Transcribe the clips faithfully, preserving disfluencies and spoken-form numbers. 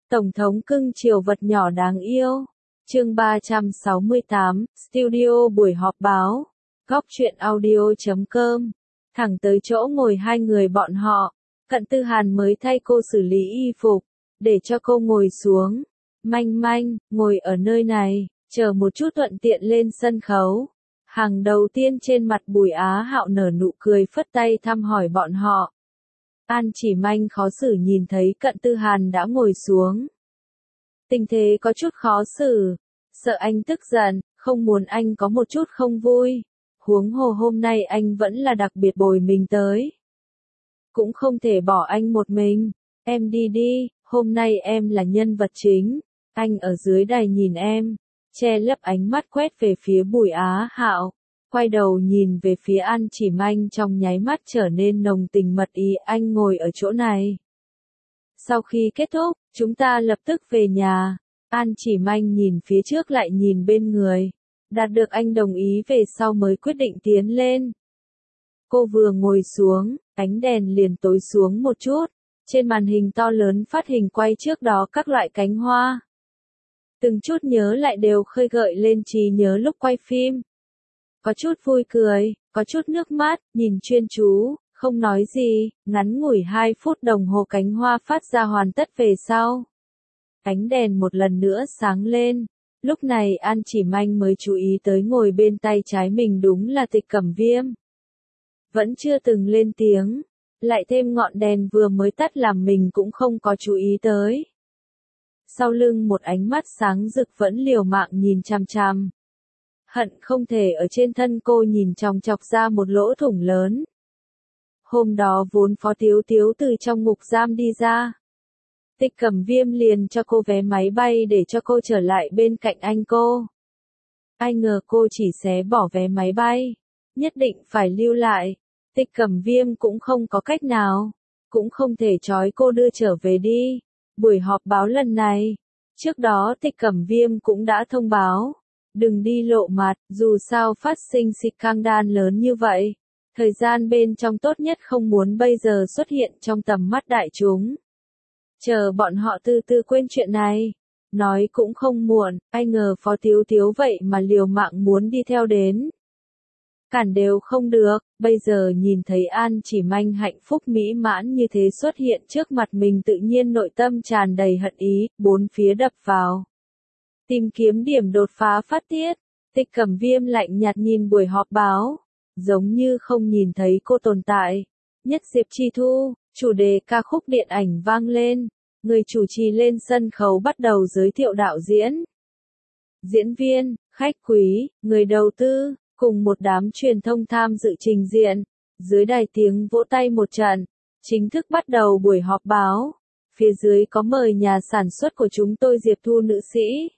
Tổng thống cưng chiều vật nhỏ đáng yêu. Chương ba trăm sáu mươi tám, Studio buổi họp báo. Góc truyện audio chấm com. Thẳng tới chỗ ngồi hai người bọn họ, Cận Tư Hàn mới thay cô xử lý y phục, để cho cô ngồi xuống. Manh manh, ngồi ở nơi này, chờ một chút thuận tiện lên sân khấu. Hàng đầu tiên trên mặt Bùi Á Hạo nở nụ cười phất tay thăm hỏi bọn họ. An Chỉ Manh khó xử nhìn thấy Cận Tư Hàn đã ngồi xuống. Tình thế có chút khó xử, sợ anh tức giận, không muốn anh có một chút không vui. Huống hồ hôm nay anh vẫn là đặc biệt bồi mình tới. Cũng không thể bỏ anh một mình, em đi đi, hôm nay em là nhân vật chính. Anh ở dưới đài nhìn em, che lấp ánh mắt quét về phía Bùi Á Hạo, quay đầu nhìn về phía An Chỉ Manh trong nháy mắt trở nên nồng tình mật ý. Anh ngồi ở chỗ này. Sau khi kết thúc, chúng ta lập tức về nhà. An Chỉ Manh nhìn phía trước lại nhìn bên người. Đạt được anh đồng ý về sau mới quyết định tiến lên. Cô vừa ngồi xuống, ánh đèn liền tối xuống một chút. Trên màn hình to lớn phát hình quay trước đó các loại cánh hoa. Từng chút nhớ lại đều khơi gợi lên trí nhớ lúc quay phim. Có chút vui cười, có chút nước mắt, nhìn chuyên chú, không nói gì, ngắn ngủi hai phút đồng hồ cánh hoa phát ra hoàn tất về sau. Ánh đèn một lần nữa sáng lên, lúc này An Chỉ Manh mới chú ý tới ngồi bên tay trái mình đúng là Tịch Cẩm Viêm. Vẫn chưa từng lên tiếng, lại thêm ngọn đèn vừa mới tắt làm mình cũng không có chú ý tới. Sau lưng một ánh mắt sáng rực vẫn liều mạng nhìn chằm chằm. Hận không thể ở trên thân cô nhìn chòng chọc ra một lỗ thủng lớn. Hôm đó vốn Phó Tiếu Tiếu từ trong ngục giam đi ra. Tịch Cẩm Viêm liền cho cô vé máy bay để cho cô trở lại bên cạnh anh cô. Ai ngờ cô chỉ xé bỏ vé máy bay, nhất định phải lưu lại. Tịch Cẩm Viêm cũng không có cách nào, cũng không thể trói cô đưa trở về đi. Buổi họp báo lần này, trước đó Tịch Cẩm Viêm cũng đã thông báo, đừng đi lộ mặt, dù sao phát sinh scandal lớn như vậy. Thời gian bên trong tốt nhất không muốn bây giờ xuất hiện trong tầm mắt đại chúng. Chờ bọn họ từ từ quên chuyện này. Nói cũng không muộn, ai ngờ Phó Tiếu Tiếu vậy mà liều mạng muốn đi theo đến. Cản đều không được, bây giờ nhìn thấy An Chỉ Manh hạnh phúc mỹ mãn như thế xuất hiện trước mặt mình tự nhiên nội tâm tràn đầy hận ý, bốn phía đập vào. Tìm kiếm điểm đột phá phát tiết, Tịch Cẩm Viêm lạnh nhạt nhìn buổi họp báo, giống như không nhìn thấy cô tồn tại. Nhất Diệp Chi Thu, chủ đề ca khúc điện ảnh vang lên, người chủ trì lên sân khấu bắt đầu giới thiệu đạo diễn, diễn viên, khách quý, người đầu tư, cùng một đám truyền thông tham dự trình diện. Dưới đài tiếng vỗ tay một trận, chính thức bắt đầu buổi họp báo. Phía dưới có mời nhà sản xuất của chúng tôi Diệp Thu nữ sĩ.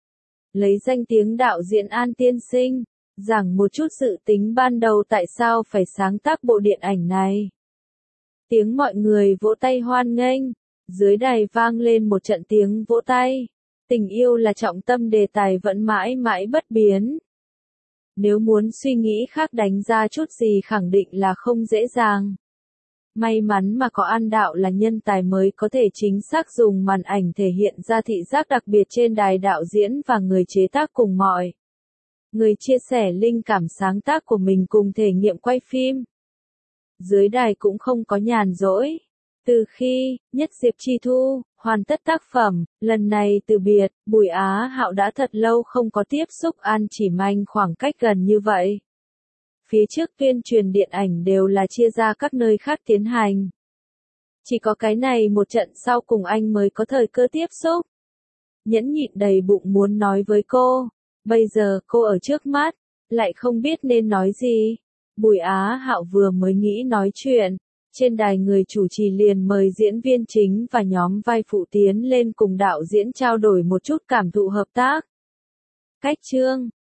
Lấy danh tiếng đạo diễn An tiên sinh, giảng một chút dự tính ban đầu tại sao phải sáng tác bộ điện ảnh này. Tiếng mọi người vỗ tay hoan nghênh, dưới đài vang lên một trận tiếng vỗ tay. Tình yêu là trọng tâm đề tài vẫn mãi mãi bất biến. Nếu muốn suy nghĩ khác đánh ra chút gì khẳng định là không dễ dàng. May mắn mà có An đạo là nhân tài mới có thể chính xác dùng màn ảnh thể hiện ra thị giác đặc biệt trên đài đạo diễn và người chế tác cùng mọi người chia sẻ linh cảm sáng tác của mình cùng thể nghiệm quay phim. Dưới đài cũng không có nhàn rỗi. Từ khi Nhất Diệp Chi Thu hoàn tất tác phẩm, lần này từ biệt, Bùi Á Hạo đã thật lâu không có tiếp xúc An Chỉ Manh khoảng cách gần như vậy. Phía trước tuyên truyền điện ảnh đều là chia ra các nơi khác tiến hành. Chỉ có cái này một trận sau cùng anh mới có thời cơ tiếp xúc. Nhẫn nhịn đầy bụng muốn nói với cô, bây giờ cô ở trước mắt, lại không biết nên nói gì. Bùi Á Hạo vừa mới nghĩ nói chuyện. Trên đài người chủ trì liền mời diễn viên chính và nhóm vai phụ tiến lên cùng đạo diễn trao đổi một chút cảm thụ hợp tác. Cách chương,